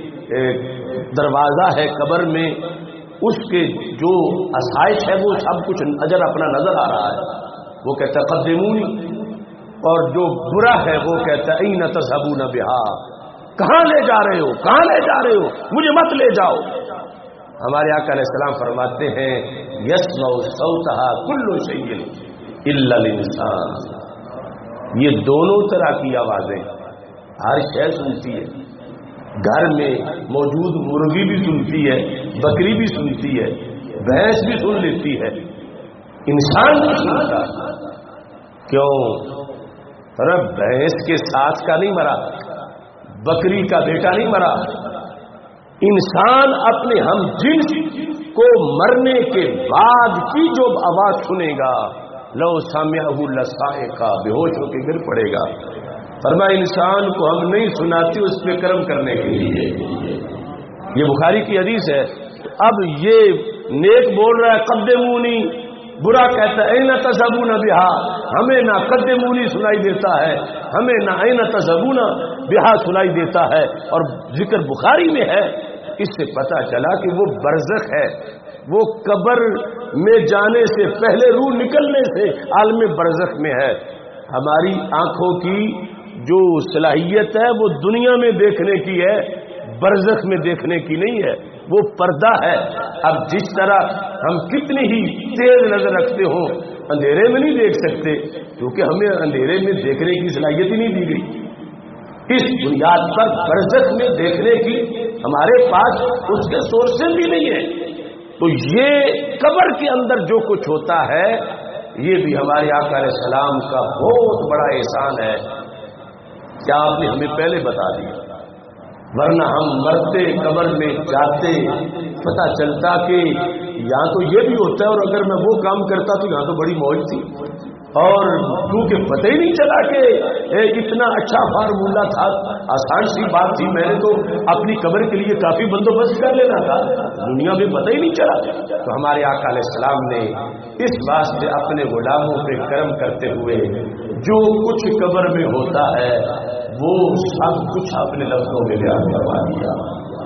دروازہ ہے قبر میں اس کے جو آسائش ہے وہ سب کچھ اجر اپنا نظر آ رہا ہے، وہ کہتا ہے قدمونی، اور جو برا ہے وہ کہتا ہے این تذهبون بها، کہاں لے جا رہے ہو، کہاں لے جا رہے ہو، مجھے مت لے جاؤ۔ ہمارے آقا علیہ السلام فرماتے ہیں یسمع صوتها كل شيء الا الانسان، یہ دونوں طرح کی آوازیں ہر شے سنتی ہے، گھر میں موجود مرغی بھی سنتی ہے، بکری بھی سنتی ہے، بھینس بھی سن لیتی ہے، انسان بھی سنتا ہے۔ کیوں؟ رب بھینس کے ساتھ کا نہیں مرا، بکری کا بیٹا نہیں مرا، انسان اپنے ہم جنس کو مرنے کے بعد کی جو آواز سنے گا لو سامعہ لصائقہ، بے ہوش ہو کے گر پڑے گا۔ فرمایا انسان کو ہم نہیں سناتے اس پہ کرم کرنے کے لیے، یہ بخاری کی حدیث ہے۔ اب یہ نیک بول رہا ہے قدمونی، برا کہتا ہے این تذهبون بها، ہمیں نہ قدمونی سنائی دیتا ہے، ہمیں نہ این تذهبون بها سنائی دیتا ہے، اور ذکر بخاری میں ہے، اس سے پتہ چلا کہ وہ برزخ ہے، وہ قبر میں جانے سے پہلے روح نکلنے سے عالم برزخ میں ہے۔ ہماری آنکھوں کی جو صلاحیت ہے وہ دنیا میں دیکھنے کی ہے، برزخ میں دیکھنے کی نہیں ہے، وہ پردہ ہے۔ اب جس طرح ہم کتنی ہی تیز نظر رکھتے ہوں اندھیرے میں نہیں دیکھ سکتے، کیونکہ ہمیں اندھیرے میں دیکھنے کی صلاحیت ہی نہیں دی گئی، اس بنیاد پر برزخ میں دیکھنے کی ہمارے پاس اس کے سورسز بھی نہیں ہے۔ تو یہ قبر کے اندر جو کچھ ہوتا ہے یہ بھی ہمارے آقا علیہ السلام کا بہت بڑا احسان ہے کیا آپ نے ہمیں پہلے بتا دیا؟ ورنہ ہم مرتے قبر میں جاتے پتہ چلتا کہ یہاں تو یہ بھی ہوتا ہے، اور اگر میں وہ کام کرتا تو یہاں تو بڑی موج تھی، اور کیونکہ پتہ ہی نہیں چلا کہ اتنا اچھا فارمولہ تھا، آسان سی بات تھی، میں نے تو اپنی قبر کے لیے کافی بندوبست کر لینا تھا، دنیا میں پتہ ہی نہیں چلا۔ تو ہمارے آقا علیہ السلام نے اس واسطے اپنے غلاموں پہ کرم کرتے ہوئے جو کچھ قبر میں ہوتا ہے وہ سب کچھ اپنے لفظوں میں بیان کروا دیا۔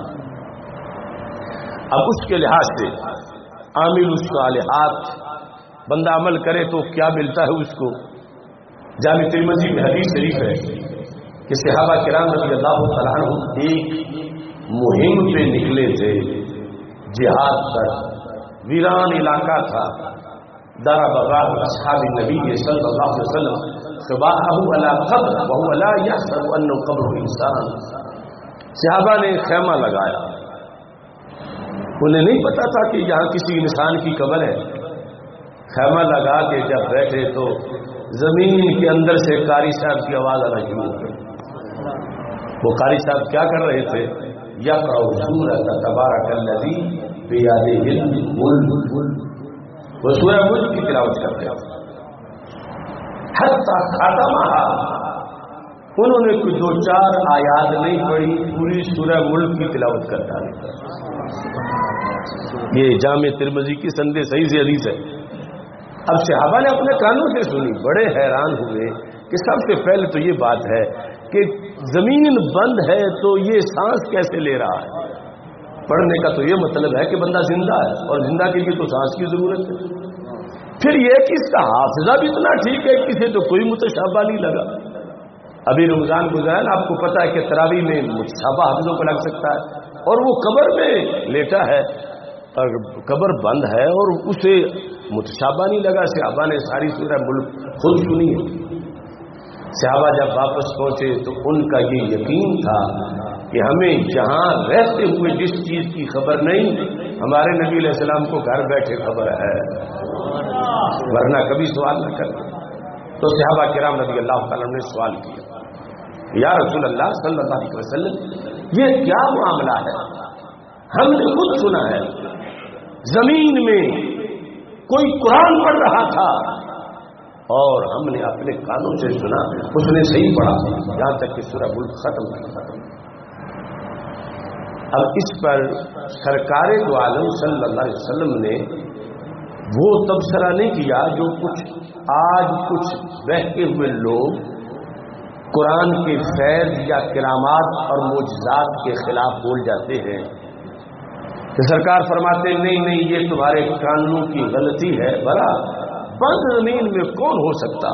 اب اس کے لحاظ سے عامل الصالحات بندہ عمل کرے تو کیا ملتا ہے اس کو؟ جامع ترمذی میں حدیث شریف ہے کہ صحابہ کرام رضی اللہ تعالیٰ عنہ ایک مہم پہ نکلے تھے جہاد پر، ویران علاقہ تھا، دار بغار اصحاب نبی صلی اللہ علیہ وسلم صباحہ علی قبر وهو لا يحسب انه قبر انسان۔ صحابہ نے خیمہ لگایا، انہیں نہیں پتا تھا کہ یہاں کسی انسان کی قبر ہے۔ خیمہ لگا کے جب بیٹھے تو زمین کے اندر سے قاری صاحب کی آواز آنا شروع ہو گئی۔ وہ قاری صاحب کیا کر رہے تھے؟ یقرأ سورۃ تبارک الذی بیدہ الملک، وہ سورہ ملک کی تلاوت کرتے ہیں حتی ختمہا، انہوں نے کوئی دو چار آیات نہیں پڑھی، پوری سورہ ملک کی تلاوت کرتا ہے۔ یہ جامع ترمذی کی سند صحیح سے حدیث ہے۔ اب صحابہ نے اپنے کانوں سے سنی، بڑے حیران ہوئے کہ سب سے پہلے تو یہ بات ہے کہ زمین بند ہے تو یہ سانس کیسے لے رہا ہے؟ پڑھنے کا تو یہ مطلب ہے کہ بندہ زندہ ہے، اور زندہ کے لیے تو سانس کی ضرورت ہے۔ پھر یہ کہ اس کا حافظہ بھی اتنا ٹھیک ہے، کسی تو کوئی متشابہ نہیں لگا۔ ابھی رمضان گزرا، آپ کو پتا ہے کہ تراویح میں متشابہ حافظوں کو لگ سکتا ہے، اور وہ قبر میں لیٹا ہے اور قبر بند ہے اور اسے متشابہ نہیں لگا۔ صحابہ نے ساری سورہ ملک خود سنی ہے۔ صحابہ جب واپس پہنچے تو ان کا یہ یقین تھا کہ ہمیں جہاں رہتے ہوئے جس چیز کی خبر نہیں، ہمارے نبی علیہ السلام کو گھر بیٹھے خبر ہے، ورنہ کبھی سوال نہ کرتے۔ تو صحابہ کرام رضی اللہ تعالیٰ نے سوال کیا، یا رسول اللہ صلی اللہ علیہ وسلم یہ کیا معاملہ ہے؟ ہم نے خود سنا ہے زمین میں کوئی قرآن پڑھ رہا تھا اور ہم نے اپنے کانوں سے سنا، اس نے صحیح پڑھا یہاں تک کہ سورہ ملک ختم۔ اب اس پر سرکار دو عالم صلی اللہ علیہ وسلم نے وہ تبصرہ نہیں کیا جو آج کچھ بہتے ہوئے لوگ قرآن کے فیض یا کرامات اور معجزات کے خلاف بول جاتے ہیں کہ سرکار فرماتے نہیں یہ تمہارے کانوں کی غلطی ہے، بھلا بند زمین میں کون ہو سکتا،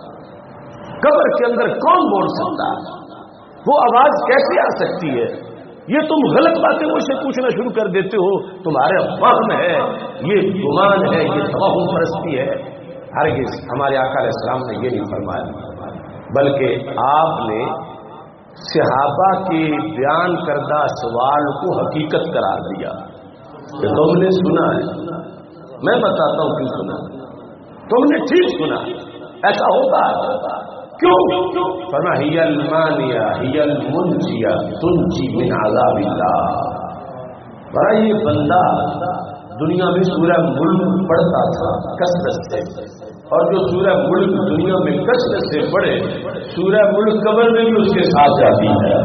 قبر کے اندر کون بول سکتا، وہ آواز کیسے آ سکتی ہے؟ یہ تم غلط باتیں مجھ سے پوچھنا شروع کر دیتے ہو، تمہارے فہم ہے، یہ گمان ہے، یہ توہم پرستی ہے۔ ہرگز ہمارے آقا علیہ السلام نے یہ نہیں فرمایا، بلکہ آپ نے صحابہ کے بیان کردہ سوال کو حقیقت قرار دیا کہ تم نے سنا ہے، میں بتاتا ہوں کیوں سنا، تم نے ٹھیک سنا، ایسا ہوتا ہے کیوں؟ فرمایا ہی المانیہ ہی المنجیہ تنجی من عذاب اللہ۔ برا یہ بندہ دنیا میں سورہ ملک پڑھتا تھا کثرت سے، اور جو سورہ ملک دنیا میں کثرت سے پڑھے، سورہ ملک قبر میں بھی اس کے ساتھ جاتی ہے،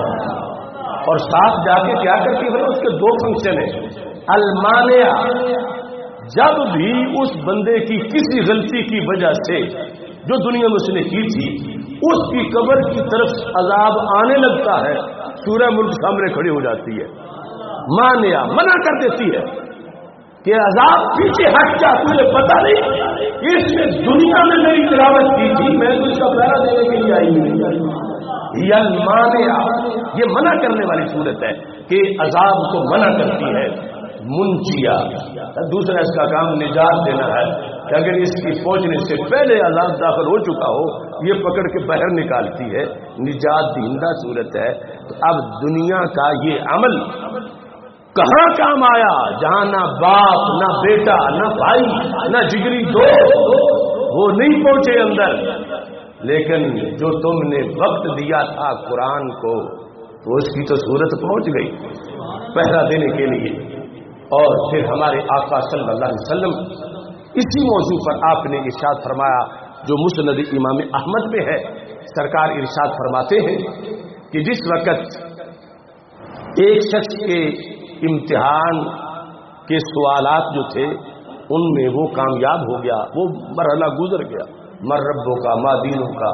اور ساتھ جا کے کیا کرتی ہے؟ اس کے دو فنکشن ہیں۔ المانیہ، جب بھی اس بندے کی کسی غلطی کی وجہ سے جو دنیا میں اس نے کی تھی، اس کی قبر کی طرف عذاب آنے لگتا ہے، سورہ ملک سامنے کھڑی ہو جاتی ہے، مانیہ منع کر دیتی ہے کہ عذاب پیچھے ہٹ جا، تجھے پتا نہیں اس نے دنیا میں میری تلاوت کی تھی، میں تو اس کا پہرا دینے کے لیے آئی ہوں۔ یا مانیہ، یہ منع کرنے والی صورت ہے کہ عذاب کو منع کرتی ہے۔ منجیہ، دوسرا اس کا کام نجات دینا ہے کہ اگر اس کی پہنچنے سے پہلے عذاب داخل ہو چکا ہو، یہ پکڑ کے باہر نکالتی ہے، نجات دہندہ صورت ہے۔ تو اب دنیا کا یہ عمل کہاں کام آیا؟ جہاں نہ باپ، نہ بیٹا، نہ بھائی، نہ جگری دوست وہ نہیں پہنچے اندر، لیکن جو تم نے وقت دیا تھا قرآن کو تو اس کی تو صورت پہنچ گئی پہرا دینے کے لیے. اور پھر ہمارے آقا صلی اللہ علیہ وسلم اسی موضوع پر آپ نے ارشاد فرمایا جو مسند امام احمد میں ہے. سرکار ارشاد فرماتے ہیں کہ جس وقت ایک شخص کے امتحان کے سوالات جو تھے ان میں وہ کامیاب ہو گیا, وہ مرحلہ گزر گیا, مر ربوں کا ما دینوں کا.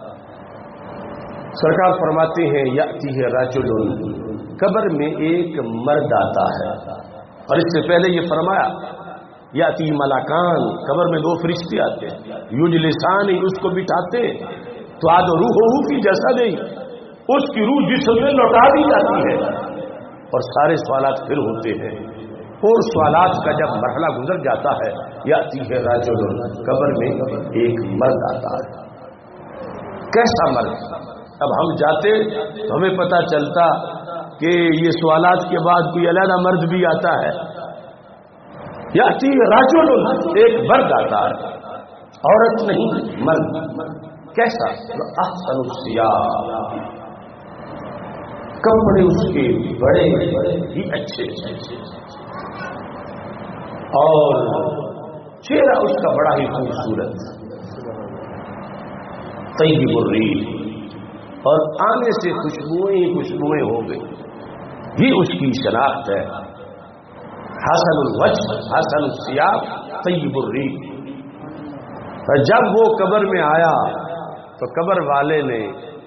سرکار فرماتے ہیں یاتی ہے رجل, قبر میں ایک مرد آتا ہے. اور اس سے پہلے یہ فرمایا یاتی ملکان, قبر میں 2 فرشتے آتے ہیں. یجلسان, اس کو بٹھاتے تو آد روح کی جسد اس کی روح جسم میں لوٹا دی جاتی ہے اور سارے سوالات پھر ہوتے ہیں. اور سوالات کا جب مرحلہ گزر جاتا ہے یاتی ہے رجل, قبر میں ایک مرد آتا ہے. کیسا مرد؟ اب ہم جاتے تو ہمیں پتہ چلتا کہ یہ سوالات کے بعد کوئی علیحدہ مرد بھی آتا ہے. یاتی رجل, ایک مرد آتا ہے, عورت نہیں مرد. کیسا؟ احسن الثياب, کپڑے اس کے بڑے ہی اچھے اور چہرہ اس کا بڑا ہی خوبصورت. طیب الریح, اور آنے سے خوشبوئیں ہو گئی. یہ اس کی شناخت ہے. حسن الوجه, حسن الثياب, طیب الریح. جب وہ قبر میں آیا تو قبر والے نے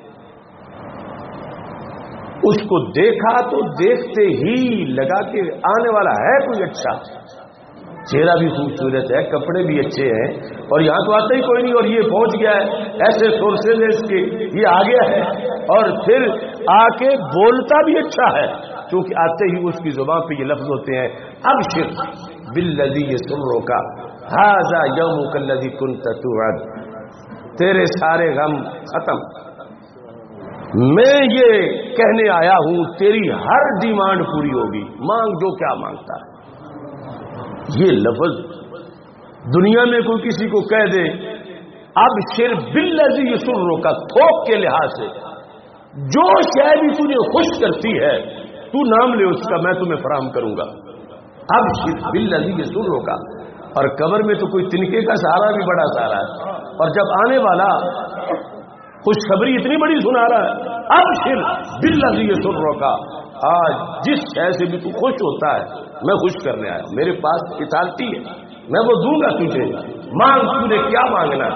اس کو دیکھا تو دیکھتے ہی لگا کہ آنے والا ہے کوئی اچھا. چہرہ بھی خوبصورت ہے, کپڑے بھی اچھے ہیں, اور یہاں تو آتا ہی کوئی نہیں, اور یہ پہنچ گیا ہے, ایسے سورسز اس کے یہ آ گیا ہے, اور پھر آ کے بولتا بھی اچھا ہے, کیونکہ آتے ہی اس کی زبان پہ یہ لفظ ہوتے ہیں ابشر بالذی یسرک ھذا یومک الذی کنت توعد, تیرے سارے غم ختم. میں یہ کہنے آیا ہوں تیری ہر ڈیمانڈ پوری ہوگی, مانگ جو کیا مانگتا ہے. یہ لفظ دنیا میں کوئی کسی کو کہہ دے اب شر بالذی یسرک, تھوک کے لحاظ سے جو شے بھی تجھے خوش کرتی ہے تو نام لے اس کا, میں تمہیں فراہم کروں گا. اب شر بالذی یسرک, اور قبر میں تو کوئی تنکے کا سہارا بھی بڑا سہارا ہے, اور جب آنے والا خوشخبری اتنی بڑی سنا رہا ہے اب شر بالذی یسرک, آج جس شے سے بھی تو خوش ہوتا ہے میں خوش کرنے آیا, میرے پاس اطالتی ہے, میں وہ دوں گا تجھے, مانگ تجھے کیا مانگنا.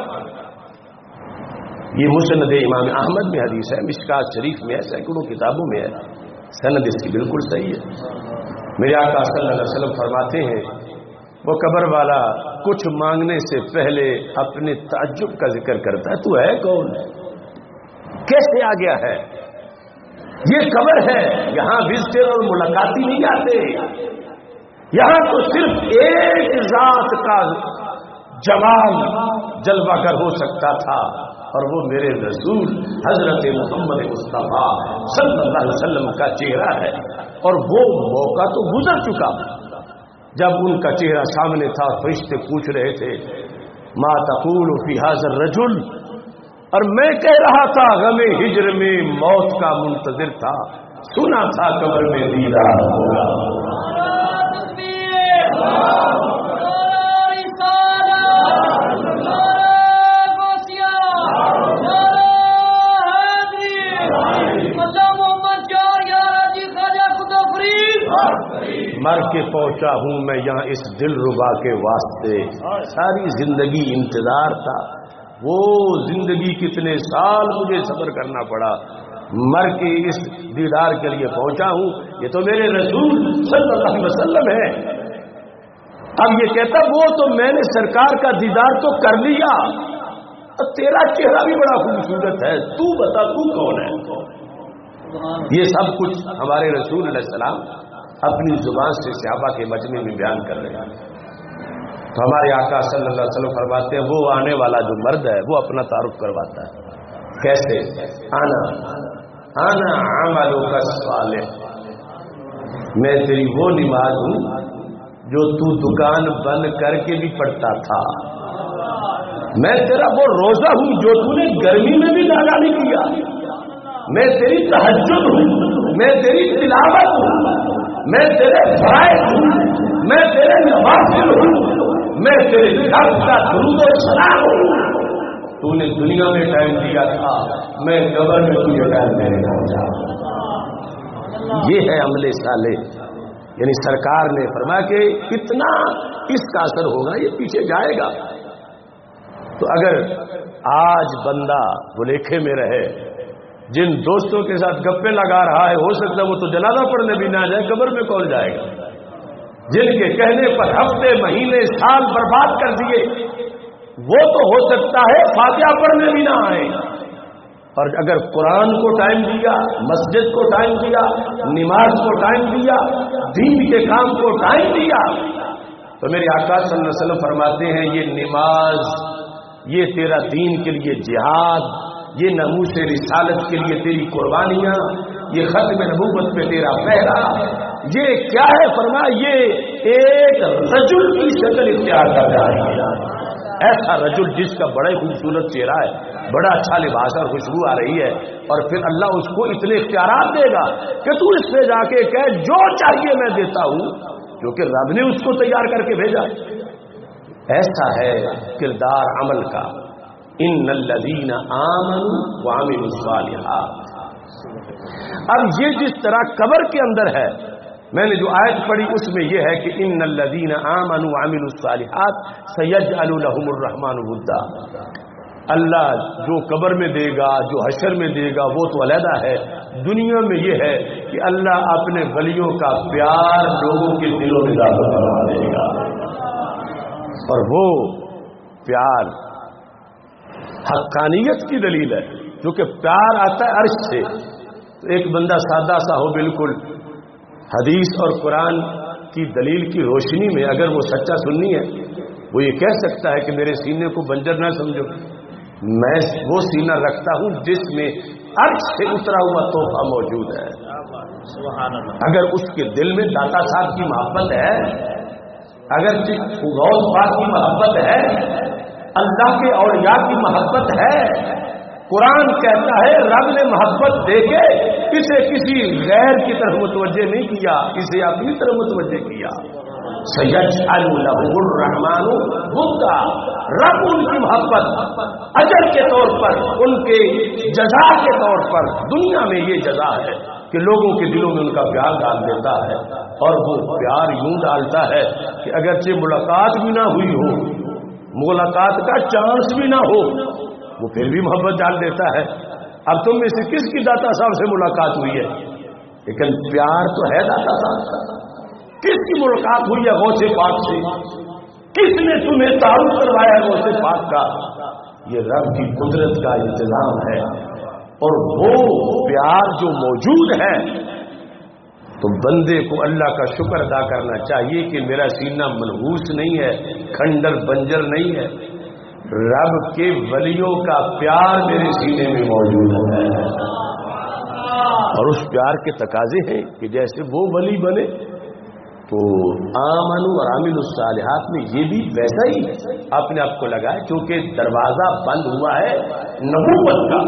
یہ مسند امام احمد میں حدیث ہے, مشکات شریف میں ہے, سینکڑوں کتابوں میں ہے, سند اس کی بالکل صحیح ہے. میرے آقا صلی اللہ علیہ وسلم فرماتے ہیں وہ قبر والا کچھ مانگنے سے پہلے اپنے تعجب کا ذکر کرتا ہے, تو ہے کون, کیسے آ گیا ہے, یہ قبر ہے, یہاں وزٹر اور ملاقاتی نہیں آتے, یہاں تو صرف ایک ذات کا جمال جلوہ گر ہو سکتا تھا, اور وہ میرے رسول حضرت محمد مصطفیٰ صلی اللہ علیہ وسلم کا چہرہ ہے. اور وہ موقع تو گزر چکا جب ان کا چہرہ سامنے تھا, فرشتے پوچھ رہے تھے ما تقول فی ھذا الرجل, اور میں کہہ رہا تھا غم ہجر میں موت کا منتظر تھا, سنا تھا قبر میں دیدار ہوگا. مر کے پہنچا ہوں میں یہاں اس دل ربا کے واسطے, ساری زندگی انتظار تھا, وہ زندگی کتنے سال مجھے صبر کرنا پڑا, مر کے اس دیدار کے لیے پہنچا ہوں, یہ تو میرے رسول صلی اللہ علیہ وسلم ہے. اب یہ کہتا وہ تو میں نے سرکار کا دیدار تو کر لیا, تیرا چہرہ بھی بڑا خوبصورت ہے, تو بتا تو کون ہے. یہ سب کچھ ہمارے رسول علیہ السلام اپنی زبان سے صحابہ کے مجمع میں بیان کر رہے ہیں. تو ہمارے آقا صلی اللہ علیہ وسلم فرماتے ہیں وہ آنے والا جو مرد ہے وہ اپنا تعارف کرواتا ہے. کیسے؟ آنا عملک الصالح, میں تیری وہ نماز ہوں جو تو دکان بند کر کے بھی پڑھتا تھا, میں تیرا وہ روزہ ہوں جو تو نے گرمی میں بھی داغا نہیں کیا. میں تیری تہجد ہوں، میں تیری تلاوت ہوں، میں تیرے فرائض ہوں، میں تیرے نوافل ہوں، میں تیرے رب کا درود و سلام ہوں. تو نے دنیا میں ٹائم دیا تھا، میں قبر میں تجھے ٹائم دینے کا چاہتا. یہ ہے عمل صالح. یعنی سرکار نے فرمایا کہ کتنا اس کا اثر ہوگا، یہ پیچھے جائے گا. تو اگر آج بندہ بلیکھے میں رہے، جن دوستوں کے ساتھ گپے لگا رہا ہے، ہو سکتا ہے وہ تو جنازہ پڑھنے بھی نہ جائے، قبر میں کون جائے گا. جن کے کہنے پر ہفتے مہینے سال برباد کر دیے، وہ تو ہو سکتا ہے فاتحہ پڑھنے بھی نہ آئے. اور اگر قرآن کو ٹائم دیا، مسجد کو ٹائم دیا، نماز کو ٹائم دیا، دین کے کام کو ٹائم دیا، تو میرے آقا صلی اللہ علیہ وسلم فرماتے ہیں یہ نماز، یہ تیرا دین کے لیے جہاد، یہ ناموس رسالت کے لیے تیری قربانیاں، یہ ختم نبوت پہ تیرا پہرا، یہ کیا ہے؟ فرمایا یہ ایک رجل کی شکل اختیار کر رہا ہے. ایسا رجل جس کا بڑا خوبصورت چہرہ ہے، بڑا اچھا لباس اور خوشبو آ رہی ہے، اور پھر اللہ اس کو اتنے اختیارات دے گا کہ تو اس سے جا کے کہے جو چاہیے میں دیتا ہوں، کیونکہ رب نے اس کو تیار کر کے بھیجا. ایسا ہے کردار عمل کا. ان الذین آمنوا وعملوا الصالحات. اب یہ جس طرح قبر کے اندر ہے، میں نے جو آیت پڑھی اس میں یہ ہے کہ ان الذین آمنوا وعملوا الصالحات سیجعل لهم الرحمن ودا. اللہ جو قبر میں دے گا، جو حشر میں دے گا، وہ تو علیحدہ ہے. دنیا میں یہ ہے کہ اللہ اپنے ولیوں کا پیار لوگوں کے دلوں میں داخل کروا دے گا، اور وہ پیار حقانیت کی دلیل ہے. کیونکہ پیار آتا ہے عرش سے. ایک بندہ سادہ سا ہو، بالکل حدیث اور قرآن کی دلیل کی روشنی میں اگر وہ سچا سننی ہے، وہ یہ کہہ سکتا ہے کہ میرے سینے کو بنجر نہ سمجھو، میں وہ سینہ رکھتا ہوں جس میں عرش سے اترا ہوا تحفہ موجود ہے. اگر اس کے دل میں داتا صاحب کی محبت ہے، اگر غوث پاک کی محبت ہے، اللہ کے اولیاء کی محبت ہے، قرآن کہتا ہے رب نے محبت دے کے اسے کسی غیر کی طرف متوجہ نہیں کیا، اسے اپنی طرف متوجہ کیا. سیجعل لهم الرحمن ودا. رب ان کی محبت اجر کے طور پر، ان کے جزا کے طور پر، دنیا میں یہ جزا ہے کہ لوگوں کے دلوں میں ان کا پیار ڈال دیتا ہے. اور وہ پیار یوں ڈالتا ہے کہ اگرچہ ملاقات بھی نہ ہوئی ہو، ملاقات کا چانس بھی نہ ہو، وہ پھر بھی محبت ڈال دیتا ہے. اب تم میں سے کس کی داتا صاحب سے ملاقات ہوئی ہے؟ لیکن پیار تو ہے داتا صاحب کا. کس کی ملاقات ہوئی ہے غوث پاک سے؟ کس نے تمہیں تعارف کروایا ہے غوث پاک کا؟ یہ رب کی قدرت کا انتظام ہے. اور وہ پیار جو موجود ہے، تو بندے کو اللہ کا شکر ادا کرنا چاہیے کہ میرا سینہ منحوس نہیں ہے، کھنڈر بنجر نہیں ہے. رب کے ولیوں کا پیار میرے سینے میں موجود ہے، اور اس پیار کے تقاضے ہیں کہ جیسے وہ ولی بنے، تو آمنوا اور عاملوا الصالحات میں یہ بھی ویسا ہی اپنے آپ کو لگائے، کیونکہ دروازہ بند ہوا ہے نبوت کا.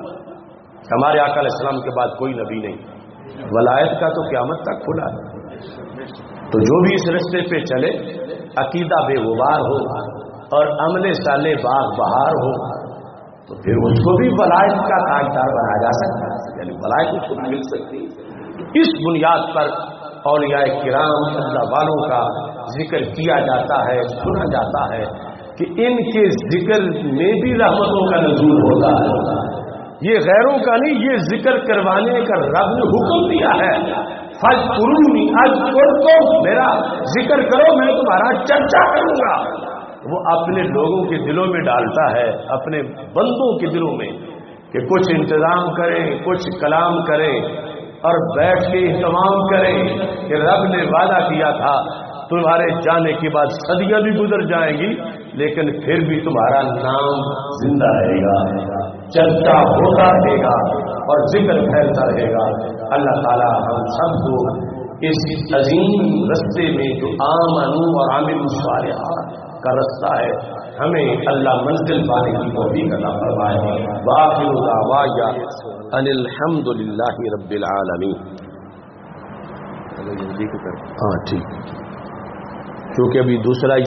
ہمارے آقا علیہ السلام کے بعد کوئی نبی نہیں، ولایت کا تو قیامت تک کھلا ہے. تو جو بھی اس رستے پہ چلے، عقیدہ بے غبار ہو اور عمل صالح باغ بہار ہو، تو پھر اس کو بھی ولایت کا تاجدار بنایا جا سکتا ہے، یعنی ولایت اس کو مل سکتی. اس بنیاد پر اولیاء کرام اللہ والوں کا ذکر کیا جاتا ہے، سنا جاتا ہے کہ ان کے ذکر میں بھی رحمتوں کا نزول ہوتا ہے. یہ غیروں کا نہیں، یہ ذکر کروانے کا رب نے حکم دیا ہے. فاذکرونی اذکرکم، میرا ذکر کرو میں تمہارا چرچا کروں گا. وہ اپنے لوگوں کے دلوں میں ڈالتا ہے، اپنے بندوں کے دلوں میں، کہ کچھ انتظام کریں، کچھ کلام کریں اور بیٹھ کے اہتمام کریں کہ رب نے وعدہ کیا تھا تمہارے جانے کے بعد صدیاں بھی گزر جائیں گی، لیکن پھر بھی تمہارا نام زندہ رہے گا، چرچا ہوتا رہے گا اور ذکر پھیلتا رہے گا. اللہ تعالی ہم سب کو اس عظیم رستے میں جو آمنوا اور عاملوا الصالحات کا رستہ ہے، ہمیں اللہ منزل پانے کی توفیق عطا فرمائے۔ وآخر دعوانا ان الحمد للہ رب العالمین۔ ہاں ٹھیک، کیونکہ ابھی دوسرا